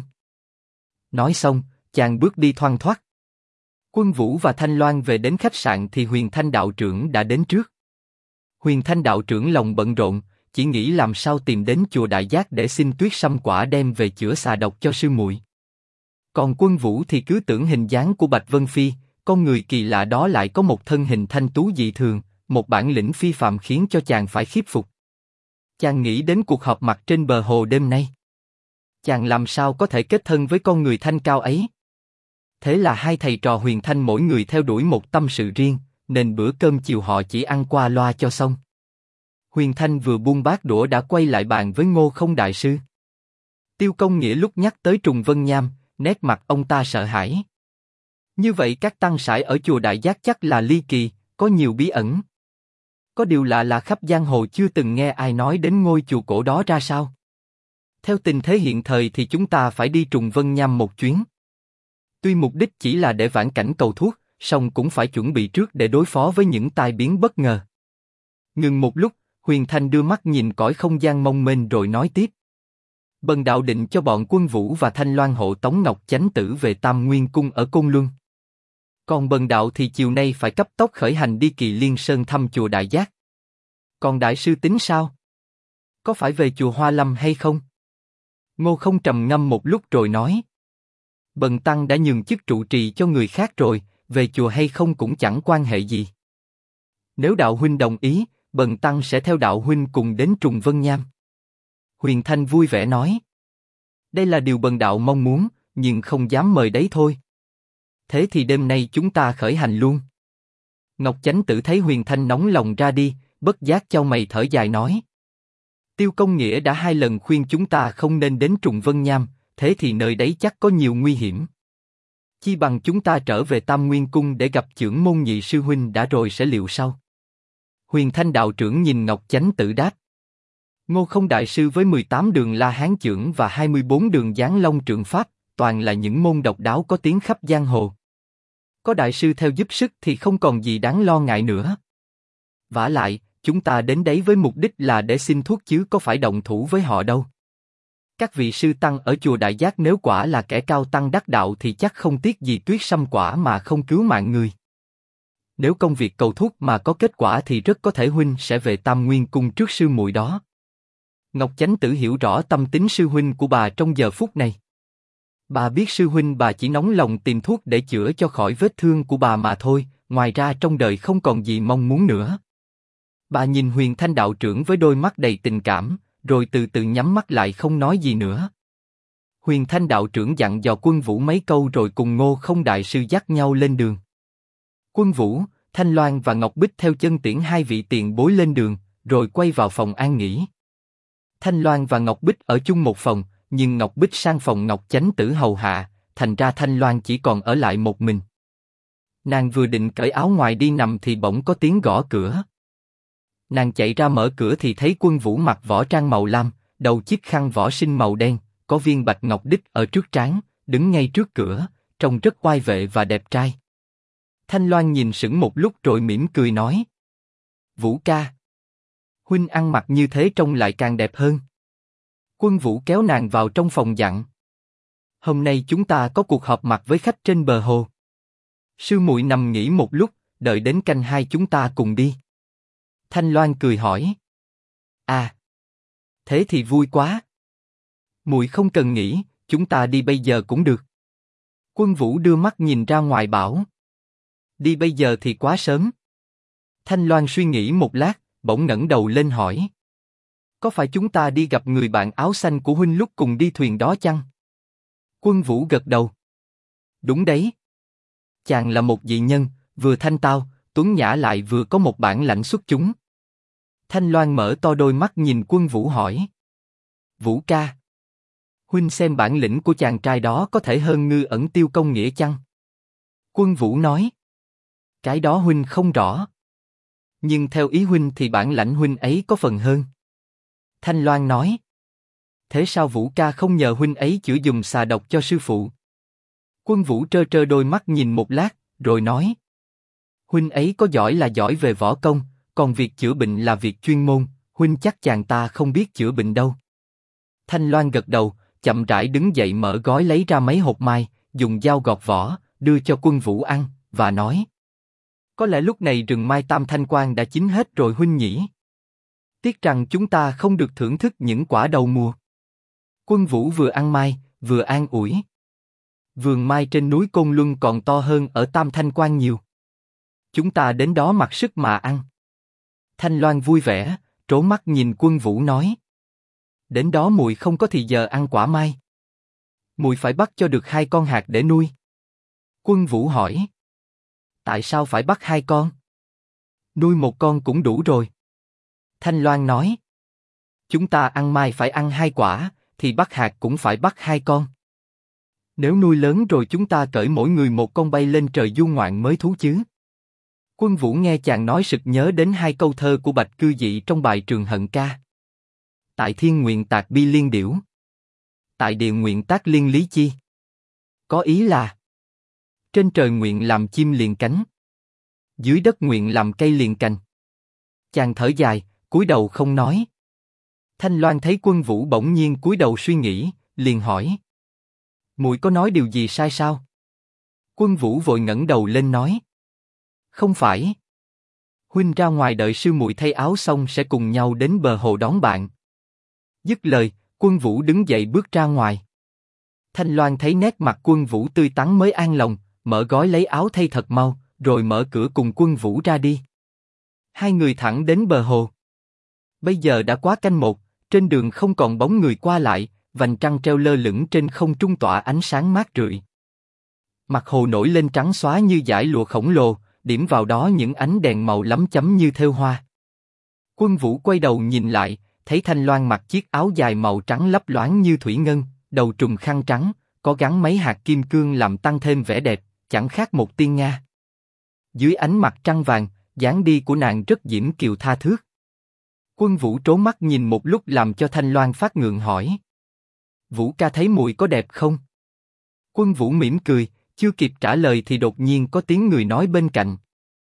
Nói xong, chàng bước đi thoăn thoắt. Quân Vũ và Thanh Loan về đến khách sạn thì Huyền Thanh đạo trưởng đã đến trước. Huyền Thanh đạo trưởng lòng bận rộn, chỉ nghĩ làm sao tìm đến chùa Đại Giác để xin Tuyết Sâm Quả đem về chữa xà độc cho sư muội. Còn Quân Vũ thì cứ tưởng hình dáng của Bạch Vân Phi, con người kỳ lạ đó lại có một thân hình thanh tú dị thường, một bản lĩnh phi phàm khiến cho chàng phải khiếp phục. Chàng nghĩ đến cuộc họp mặt trên bờ hồ đêm nay. Chàng làm sao có thể kết thân với con người thanh cao ấy? Thế là hai thầy trò Huyền Thanh mỗi người theo đuổi một tâm sự riêng, nên bữa cơm chiều họ chỉ ăn qua loa cho xong. Huyền Thanh vừa buông bát đũa đã quay lại bàn với Ngô Không đại sư. Tiêu Công Nghĩa lúc nhắc tới Trùng Vân Nham, nét mặt ông ta sợ hãi. Như vậy các tăng sải ở chùa Đại Giác chắc là ly kỳ, có nhiều bí ẩn. Có điều lạ là khắp giang hồ chưa từng nghe ai nói đến ngôi chùa cổ đó ra sao. Theo tình thế hiện thời thì chúng ta phải đi Trùng Vân Nham một chuyến. Tuy mục đích chỉ là để vãn cảnh cầu thuốc, song cũng phải chuẩn bị trước để đối phó với những tai biến bất ngờ. Ngừng một lúc, Huyền Thanh đưa mắt nhìn cõi không gian mông mênh rồi nói tiếp. Bần đạo định cho bọn Quân Vũ và Thanh Loan hộ tống Ngọc Chánh Tử về Tam Nguyên Cung ở Côn Luân. Còn bần đạo thì chiều nay phải cấp tốc khởi hành đi Kỳ Liên Sơn thăm chùa Đại Giác. Còn đại sư tính sao? Có phải về chùa Hoa Lâm hay không? Ngô Không trầm ngâm một lúc rồi nói. Bần tăng đã nhường chức trụ trì cho người khác rồi, về chùa hay không cũng chẳng quan hệ gì. Nếu đạo huynh đồng ý, bần tăng sẽ theo đạo huynh cùng đến Trùng Vân Nham. Huyền Thanh vui vẻ nói. Đây là điều bần đạo mong muốn, nhưng không dám mời đấy thôi. Thế thì đêm nay chúng ta khởi hành luôn. Ngọc Chánh Tử thấy Huyền Thanh nóng lòng ra đi, bất giác chau mày thở dài nói. Tiêu Công Nghĩa đã 2 lần khuyên chúng ta không nên đến Trùng Vân Nham, thế thì nơi đấy chắc có nhiều nguy hiểm. Chi bằng chúng ta trở về Tam Nguyên Cung để gặp Chưởng Môn nhị sư huynh đã rồi sẽ liệu sau. Huyền Thanh đạo trưởng nhìn Ngọc Chánh Tử đáp. Ngô Không đại sư với 18 đường La Hán chưởng và 24 đường Giáng Long trượng pháp, toàn là những môn độc đáo có tiếng khắp giang hồ. Có đại sư theo giúp sức thì không còn gì đáng lo ngại nữa. Vả lại, chúng ta đến đấy với mục đích là để xin thuốc chứ có phải động thủ với họ đâu. Các vị sư tăng ở chùa Đại Giác nếu quả là kẻ cao tăng đắc đạo thì chắc không tiếc gì Tuyết Sâm Quả mà không cứu mạng người. Nếu công việc cầu thuốc mà có kết quả thì rất có thể huynh sẽ về Tam Nguyên Cung trước sư muội đó. Ngọc Chánh Tử hiểu rõ tâm tính sư huynh của bà trong giờ phút này. Bà biết sư huynh bà chỉ nóng lòng tìm thuốc để chữa cho khỏi vết thương của bà mà thôi, ngoài ra trong đời không còn gì mong muốn nữa. Bà nhìn Huyền Thanh đạo trưởng với đôi mắt đầy tình cảm, rồi từ từ nhắm mắt lại không nói gì nữa. Huyền Thanh đạo trưởng dặn dò Quân Vũ mấy câu rồi cùng Ngô Không đại sư dắt nhau lên đường. Quân Vũ, Thanh Loan và Ngọc Bích theo chân tiễn hai vị tiền bối lên đường, rồi quay vào phòng an nghỉ. Thanh Loan và Ngọc Bích ở chung một phòng, nhưng Ngọc Bích sang phòng Ngọc Chánh Tử hầu hạ, thành ra Thanh Loan chỉ còn ở lại một mình. Nàng vừa định cởi áo ngoài đi nằm thì bỗng có tiếng gõ cửa. Nàng chạy ra mở cửa thì thấy Quân Vũ mặc võ trang màu lam, đầu chiếc khăn võ sinh màu đen, có viên bạch ngọc đích ở trước trán, đứng ngay trước cửa, trông rất oai vệ và đẹp trai. Thanh Loan nhìn sững một lúc rồi mỉm cười nói: Vũ ca, huynh ăn mặc như thế trông lại càng đẹp hơn. Quân Vũ kéo nàng vào trong phòng dặn. Hôm nay chúng ta có cuộc họp mặt với khách trên bờ hồ. Sư muội nằm nghỉ một lúc, đợi đến canh 2 chúng ta cùng đi. Thanh Loan cười hỏi. À, thế thì vui quá. Muội không cần nghỉ, chúng ta đi bây giờ cũng được. Quân Vũ đưa mắt nhìn ra ngoài bảo. Đi bây giờ thì quá sớm. Thanh Loan suy nghĩ một lát, bỗng ngẩng đầu lên hỏi. Có phải chúng ta đi gặp người bạn áo xanh của huynh lúc cùng đi thuyền đó chăng? Quân Vũ gật đầu. Đúng đấy. Chàng là một dị nhân, vừa thanh tao, tuấn nhã lại vừa có một bản lãnh xuất chúng. Thanh Loan mở to đôi mắt nhìn Quân Vũ hỏi. Vũ ca, huynh xem bản lĩnh của chàng trai đó có thể hơn Ngư Ẩn Tiêu công nghĩa chăng? Quân Vũ nói. Cái đó huynh không rõ. Nhưng theo ý huynh thì bản lãnh huynh ấy có phần hơn. Thanh Loan nói. Thế sao Vũ ca không nhờ huynh ấy chữa dùng xà độc cho sư phụ? Quân Vũ trơ trơ đôi mắt nhìn một lát, rồi nói. Huynh ấy có giỏi là giỏi về võ công, còn việc chữa bệnh là việc chuyên môn, huynh chắc chàng ta không biết chữa bệnh đâu. Thanh Loan gật đầu, chậm rãi đứng dậy mở gói lấy ra mấy hột mai, dùng dao gọt vỏ, đưa cho Quân Vũ ăn, và nói. Có lẽ lúc này rừng mai Tam Thanh Quan đã chín hết rồi huynh nhỉ? Tiếc rằng chúng ta không được thưởng thức những quả đầu mùa. Quân Vũ vừa ăn mai, vừa an ủi. Vườn mai trên núi Côn Luân còn to hơn ở Tam Thanh Quan nhiều. Chúng ta đến đó mặc sức mà ăn. Thanh Loan vui vẻ, trố mắt nhìn Quân Vũ nói. Đến đó muội không có thì giờ ăn quả mai. Muội phải bắt cho được 2 con hạt để nuôi. Quân Vũ hỏi. Tại sao phải bắt 2 con? Nuôi 1 con cũng đủ rồi. Thanh Loan nói. Chúng ta ăn mai phải ăn 2 quả, thì bắt hạt cũng phải bắt 2 con. Nếu nuôi lớn rồi chúng ta cởi mỗi người 1 con bay lên trời du ngoạn mới thú chứ. Quân Vũ nghe chàng nói sực nhớ đến 2 câu thơ của Bạch Cư Dị trong bài Trường Hận Ca. Tại thiên nguyện tạc bi liên điểu. Tại địa nguyện tác liên lý chi. Có ý là trên trời nguyện làm chim liền cánh, dưới đất nguyện làm cây liền cành. Chàng thở dài, cúi đầu không nói. Thanh Loan thấy Quân Vũ bỗng nhiên cúi đầu suy nghĩ, liền hỏi. Muội có nói điều gì sai sao? Quân Vũ vội ngẩng đầu lên nói. Không phải. Huynh ra ngoài đợi sư muội thay áo xong sẽ cùng nhau đến bờ hồ đón bạn. Dứt lời, Quân Vũ đứng dậy bước ra ngoài. Thanh Loan thấy nét mặt Quân Vũ tươi tắn mới an lòng, mở gói lấy áo thay thật mau, rồi mở cửa cùng Quân Vũ ra đi. 2 người thẳng đến bờ hồ. Bây giờ đã quá canh 1, trên đường không còn bóng người qua lại, vành trăng treo lơ lửng trên không trung tỏa ánh sáng mát rượi. Mặt hồ nổi lên trắng xóa như dải lụa khổng lồ, điểm vào đó những ánh đèn màu lắm chấm như thêu hoa. Quân Vũ quay đầu nhìn lại, thấy Thanh Loan mặc chiếc áo dài màu trắng lấp loáng như thủy ngân, đầu trùm khăn trắng, có gắn mấy hạt kim cương làm tăng thêm vẻ đẹp, chẳng khác một tiên nga. Dưới ánh mặt trăng vàng, dáng đi của nàng rất diễm kiều tha thướt. Quân Vũ trố mắt nhìn một lúc làm cho Thanh Loan phát ngượng hỏi. Vũ ca thấy muội có đẹp không? Quân Vũ mỉm cười, chưa kịp trả lời thì đột nhiên có tiếng người nói bên cạnh.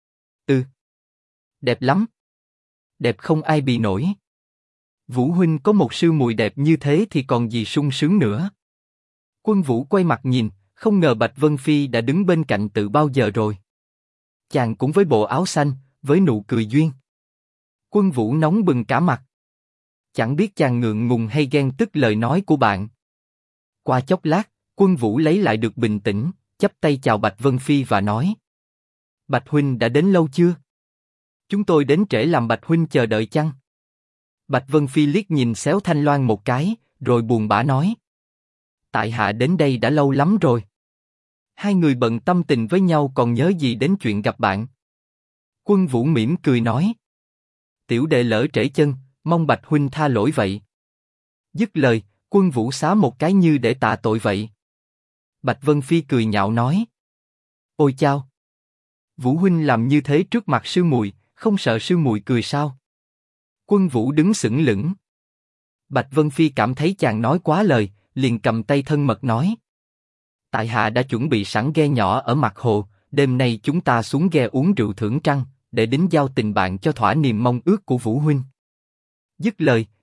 Đẹp lắm. Đẹp không ai bì nổi. Vũ huynh có một sư muội đẹp như thế thì còn gì sung sướng nữa. Quân Vũ quay mặt nhìn, không ngờ Bạch Vân Phi đã đứng bên cạnh từ bao giờ rồi. Chàng cũng với bộ áo xanh, với nụ cười duyên. Quân Vũ nóng bừng cả mặt. Chẳng biết chàng ngượng ngùng hay ghen tức lời nói của bạn. Qua chốc lát, Quân Vũ lấy lại được bình tĩnh, chắp tay chào Bạch Vân Phi và nói. Bạch huynh đã đến lâu chưa? Chúng tôi đến trễ làm Bạch huynh chờ đợi chăng? Bạch Vân Phi liếc nhìn xéo Thanh Loan một cái, rồi buồn bã nói. Tại hạ đến đây đã lâu lắm rồi. 2 người bận tâm tình với nhau còn nhớ gì đến chuyện gặp bạn. Quân Vũ mỉm cười nói. Tiểu đệ lỡ trễ chân, mong Bạch huynh tha lỗi vậy. Dứt lời, Quân Vũ xá một cái như để tạ tội vậy. Bạch Vân Phi cười nhạo nói. Ôi chao! Vũ huynh làm như thế trước mặt sư muội, không sợ sư muội cười sao? Quân Vũ đứng sững lững. Bạch Vân Phi cảm thấy chàng nói quá lời, liền cầm tay thân mật nói. Tại hạ đã chuẩn bị sẵn ghe nhỏ ở mặt hồ, đêm nay chúng ta xuống ghe uống rượu thưởng trăng, để đính giao tình bạn cho thỏa niềm mong ước của Vũ huynh. Dứt lời,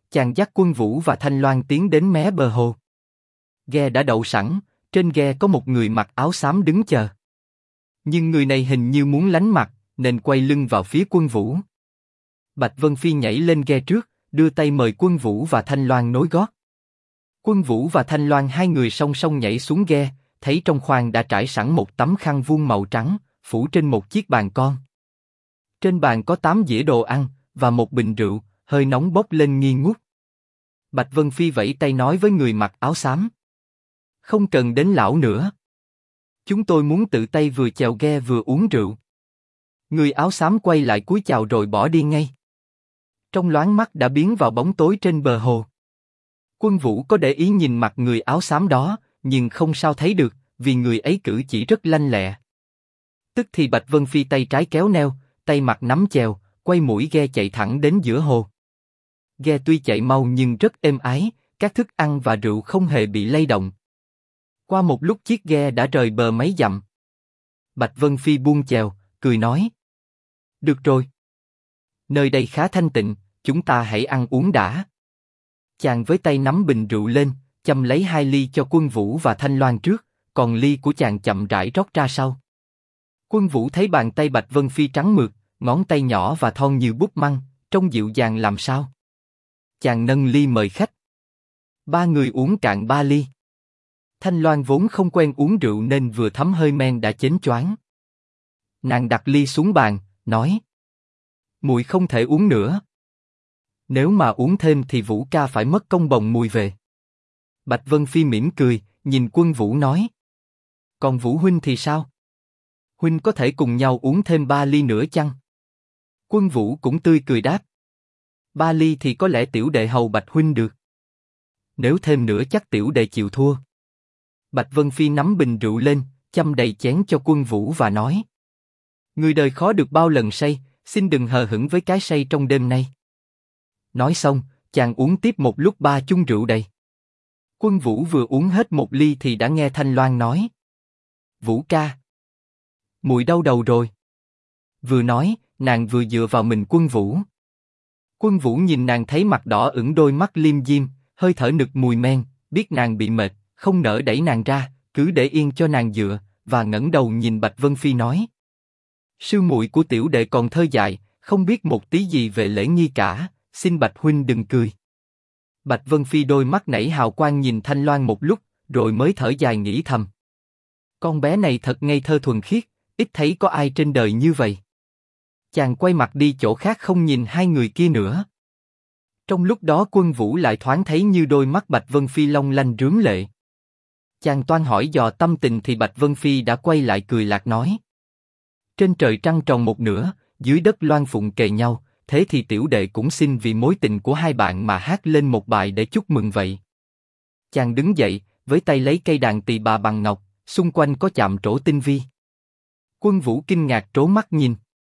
chàng dắt Quân Vũ và Thanh Loan tiến đến mé bờ hồ. Ghe đã đậu sẵn, trên ghe có một người mặc áo xám đứng chờ. Nhưng người này hình như muốn lánh mặt, nên quay lưng vào phía Quân Vũ. Bạch Vân Phi nhảy lên ghe trước, đưa tay mời Quân Vũ và Thanh Loan nối gót. Quân Vũ và Thanh Loan hai người song song nhảy xuống ghe, thấy trong khoang đã trải sẵn một tấm khăn vuông màu trắng, phủ trên một chiếc bàn con. Trên bàn có 8 dĩa đồ ăn và một bình rượu, hơi nóng bốc lên nghi ngút. Bạch Vân Phi vẫy tay nói với người mặc áo xám: "Không cần đến lão nữa. Chúng tôi muốn tự tay vừa chèo ghe vừa uống rượu." Người áo xám quay lại cúi chào rồi bỏ đi ngay. Trong loáng mắt đã biến vào bóng tối trên bờ hồ. Quân Vũ có để ý nhìn mặt người áo xám đó, nhưng không sao thấy được, vì người ấy cử chỉ rất lanh lẹ. Tức thì Bạch Vân Phi tay trái kéo neo, tay mặt nắm chèo, quay mũi ghe chạy thẳng đến giữa hồ. Ghe tuy chạy mau nhưng rất êm ái, các thức ăn và rượu không hề bị lay động. Qua một lúc chiếc ghe đã rời bờ mấy dặm. Bạch Vân Phi buông chèo, cười nói: "Được rồi. Nơi đây khá thanh tịnh, chúng ta hãy ăn uống đã." Chàng với tay nắm bình rượu lên, châm lấy 2 ly cho Quân Vũ và Thanh Loan trước, còn ly của chàng chậm rãi rót ra sau. Quân Vũ thấy bàn tay Bạch Vân Phi trắng mượt, ngón tay nhỏ và thon như bút măng, trông dịu dàng làm sao. Chàng nâng ly mời khách. 3 người uống cạn 3 ly. Thanh Loan vốn không quen uống rượu nên vừa thấm hơi men đã chến choáng. Nàng đặt ly xuống bàn, nói: "Muội không thể uống nữa. Nếu mà uống thêm thì Vũ ca phải mất công bồng mùi về." Bạch Vân Phi mỉm cười, nhìn Quân Vũ nói: "Còn Vũ huynh thì sao? Huynh có thể cùng nhau uống thêm 3 ly nữa chăng?" Quân Vũ cũng tươi cười đáp: "3 ly thì có lẽ tiểu đệ hầu Bạch huynh được. Nếu thêm nữa chắc tiểu đệ chịu thua." Bạch Vân Phi nắm bình rượu lên, châm đầy chén cho Quân Vũ và nói: "Người đời khó được bao lần say, xin đừng hờ hững với cái say trong đêm nay." Nói xong, chàng uống tiếp một lúc 3 chung rượu đầy. Quân Vũ vừa uống hết một ly thì đã nghe Thanh Loan nói: "Vũ ca, muội đau đầu rồi." Vừa nói, nàng vừa dựa vào mình Quân Vũ. Quân Vũ nhìn nàng thấy mặt đỏ ửng, đôi mắt liêm diêm, hơi thở nực mùi men, biết nàng bị mệt, không nỡ đẩy nàng ra, cứ để yên cho nàng dựa, và ngẩng đầu nhìn Bạch Vân Phi nói: "Sư muội của tiểu đệ còn thơ dại, không biết một tí gì về lễ nghi cả, xin Bạch huynh đừng cười." Bạch Vân Phi đôi mắt nảy hào quang nhìn Thanh Loan một lúc, rồi mới thở dài nghĩ thầm: "Con bé này thật ngây thơ thuần khiết, ít thấy có ai trên đời như vậy." Chàng quay mặt đi chỗ khác không nhìn hai người kia nữa. Trong lúc đó Quân Vũ lại thoáng thấy như đôi mắt Bạch Vân Phi long lanh rướm lệ. Chàng toan hỏi dò tâm tình thì Bạch Vân Phi đã quay lại cười lạc nói: "Trên trời trăng tròn một nửa, dưới đất loan phụng kề nhau, thế thì tiểu đệ cũng xin vì mối tình của hai bạn mà hát lên một bài để chúc mừng vậy." Chàng đứng dậy, với tay lấy cây đàn tỳ bà bằng ngọc, xung quanh có chạm trổ tinh vi. Quân Vũ kinh ngạc trố mắt nhìn.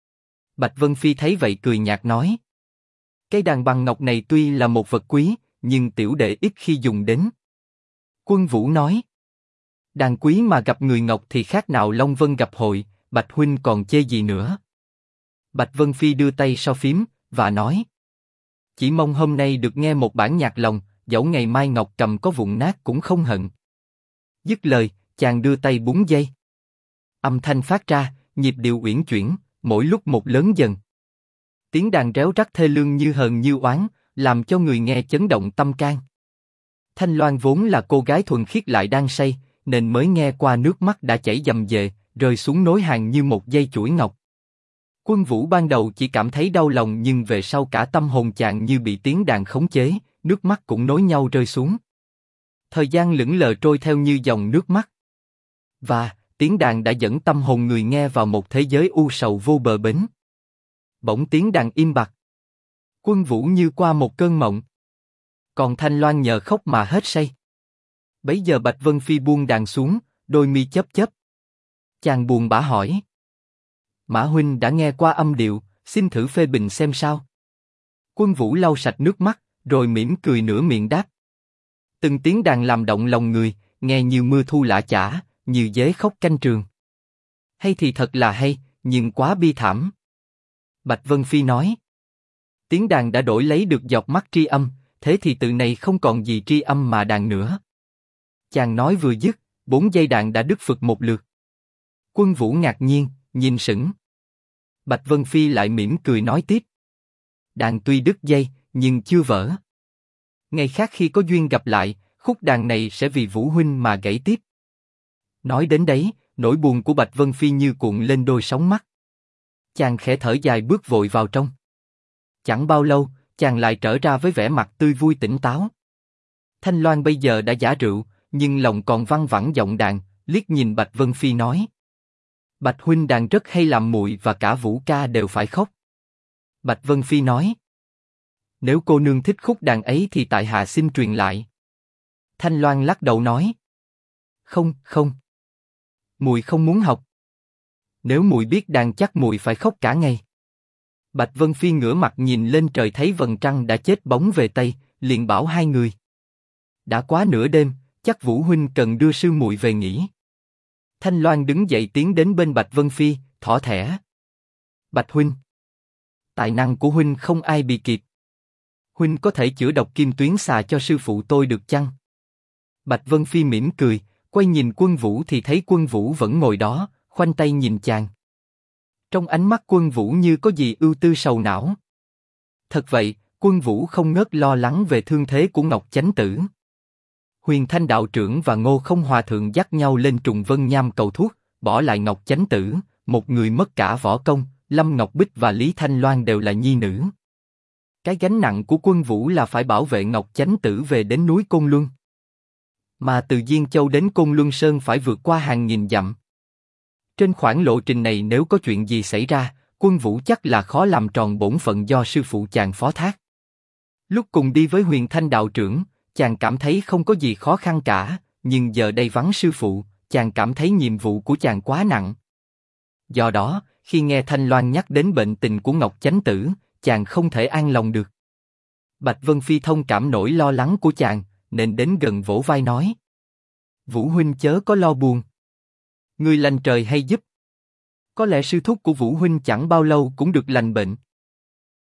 Bạch Vân Phi thấy vậy cười nhạt nói: "Cây đàn bằng ngọc này tuy là một vật quý, nhưng tiểu đệ ít khi dùng đến." Quân Vũ nói: "Đàn quý mà gặp người ngọc thì khác nào Long Vân gặp hội, Bạch huynh còn chê gì nữa." Bạch Vân Phi đưa tay so phím và nói: "Chỉ mong hôm nay được nghe một bản nhạc lòng, dẫu ngày mai ngọc cầm có vụn nát cũng không hận." Dứt lời, chàng đưa tay búng dây. Âm thanh phát ra, nhịp điệu uyển chuyển, mỗi lúc một lớn dần. Tiếng đàn réo rắt thê lương như hờn như oán, làm cho người nghe chấn động tâm can. Thanh Loan vốn là cô gái thuần khiết lại đang say, nên mới nghe qua nước mắt đã chảy dầm dề, rơi xuống nối hàng như một dây chuỗi ngọc. Quân Vũ ban đầu chỉ cảm thấy đau lòng, nhưng về sau cả tâm hồn chàng như bị tiếng đàn khống chế, nước mắt cũng nối nhau rơi xuống. Thời gian lững lờ trôi theo như dòng nước mắt. Và tiếng đàn đã dẫn tâm hồn người nghe vào một thế giới u sầu vô bờ bến. Bỗng tiếng đàn im bặt. Quân Vũ như qua một cơn mộng. Còn Thanh Loan nhờ khóc mà hết say. Bấy giờ Bạch Vân Phi buông đàn xuống, đôi mi chớp chớp. Chàng buồn bã hỏi: "Mã huynh đã nghe qua âm điệu, xin thử phê bình xem sao." Quân Vũ lau sạch nước mắt, rồi mỉm cười nửa miệng đáp: "Từng tiếng đàn làm động lòng người, nghe như mưa thu lã chả, như dế khóc canh trường. Hay thì thật là hay, nhưng quá bi thảm." Bạch Vân Phi nói: "Tiếng đàn đã đổi lấy được giọt mắt tri âm, thế thì từ này không còn gì tri âm mà đàn nữa. Chàng nói vừa dứt, 4 dây đàn đã đứt phực một lượt. Quân Vũ ngạc nhiên, nhìn sững. Bạch Vân Phi lại mỉm cười nói tiếp. Đàn tuy đứt dây, nhưng chưa vỡ. Ngày khác khi có duyên gặp lại, khúc đàn này sẽ vì Vũ huynh mà gãy tiếp. Nói đến đấy, nỗi buồn của Bạch Vân Phi như cuộn lên đôi sóng mắt. Chàng khẽ thở dài bước vội vào trong. Chẳng bao lâu, chàng lại trở ra với vẻ mặt tươi vui tỉnh táo. Thanh Loan bây giờ đã giả rượu, nhưng lòng còn văng vẳng giọng đàn, liếc nhìn Bạch Vân Phi nói. Bạch huynh đàn rất hay làm muội và cả Vũ ca đều phải khóc. Bạch Vân Phi nói. Nếu cô nương thích khúc đàn ấy thì tại hạ xin truyền lại. Thanh Loan lắc đầu nói. Không, không. Muội không muốn học. Nếu muội biết đàn chắc muội phải khóc cả ngày. Bạch Vân Phi ngửa mặt nhìn lên trời thấy vầng trăng đã chết bóng về tây, liền bảo hai người. Đã quá nửa đêm, chắc Vũ huynh cần đưa sư muội về nghỉ. Thanh Loan đứng dậy tiến đến bên Bạch Vân Phi, thỏ thẻ. Bạch huynh, tài năng của huynh không ai bì kịp. Huynh có thể chữa độc kim tuyến xà cho sư phụ tôi được chăng? Bạch Vân Phi mỉm cười, quay nhìn Quân Vũ thì thấy Quân Vũ vẫn ngồi đó, khoanh tay nhìn chàng. Trong ánh mắt Quân Vũ như có gì ưu tư sầu não. Thật vậy, Quân Vũ không ngớt lo lắng về thương thế của Ngọc Chánh Tử. Huyền Thanh đạo trưởng và Ngô Không hòa thượng dắt nhau lên Trùng Vân Nham cầu thuốc, bỏ lại Ngọc Chánh Tử, một người mất cả võ công. Lâm Ngọc Bích và Lý Thanh Loan đều là nhi nữ. Cái gánh nặng của Quân Vũ là phải bảo vệ Ngọc Chánh Tử về đến núi Côn Luân. Mà từ Diên Châu đến Côn Luân Sơn phải vượt qua hàng nghìn dặm. Trên khoảng lộ trình này nếu có chuyện gì xảy ra, Quân Vũ chắc là khó làm tròn bổn phận do sư phụ chàng phó thác. Lúc cùng đi với Huyền Thanh đạo trưởng, chàng cảm thấy không có gì khó khăn cả, nhưng giờ đây vắng sư phụ, chàng cảm thấy nhiệm vụ của chàng quá nặng. Do đó, khi nghe Thanh Loan nhắc đến bệnh tình của Ngọc Chánh Tử, chàng không thể an lòng được. Bạch Vân Phi thông cảm nỗi lo lắng của chàng, nên đến gần vỗ vai nói. Vũ huynh chớ có lo buồn. Người lành trời hay giúp. Có lẽ sư thúc của Vũ huynh chẳng bao lâu cũng được lành bệnh.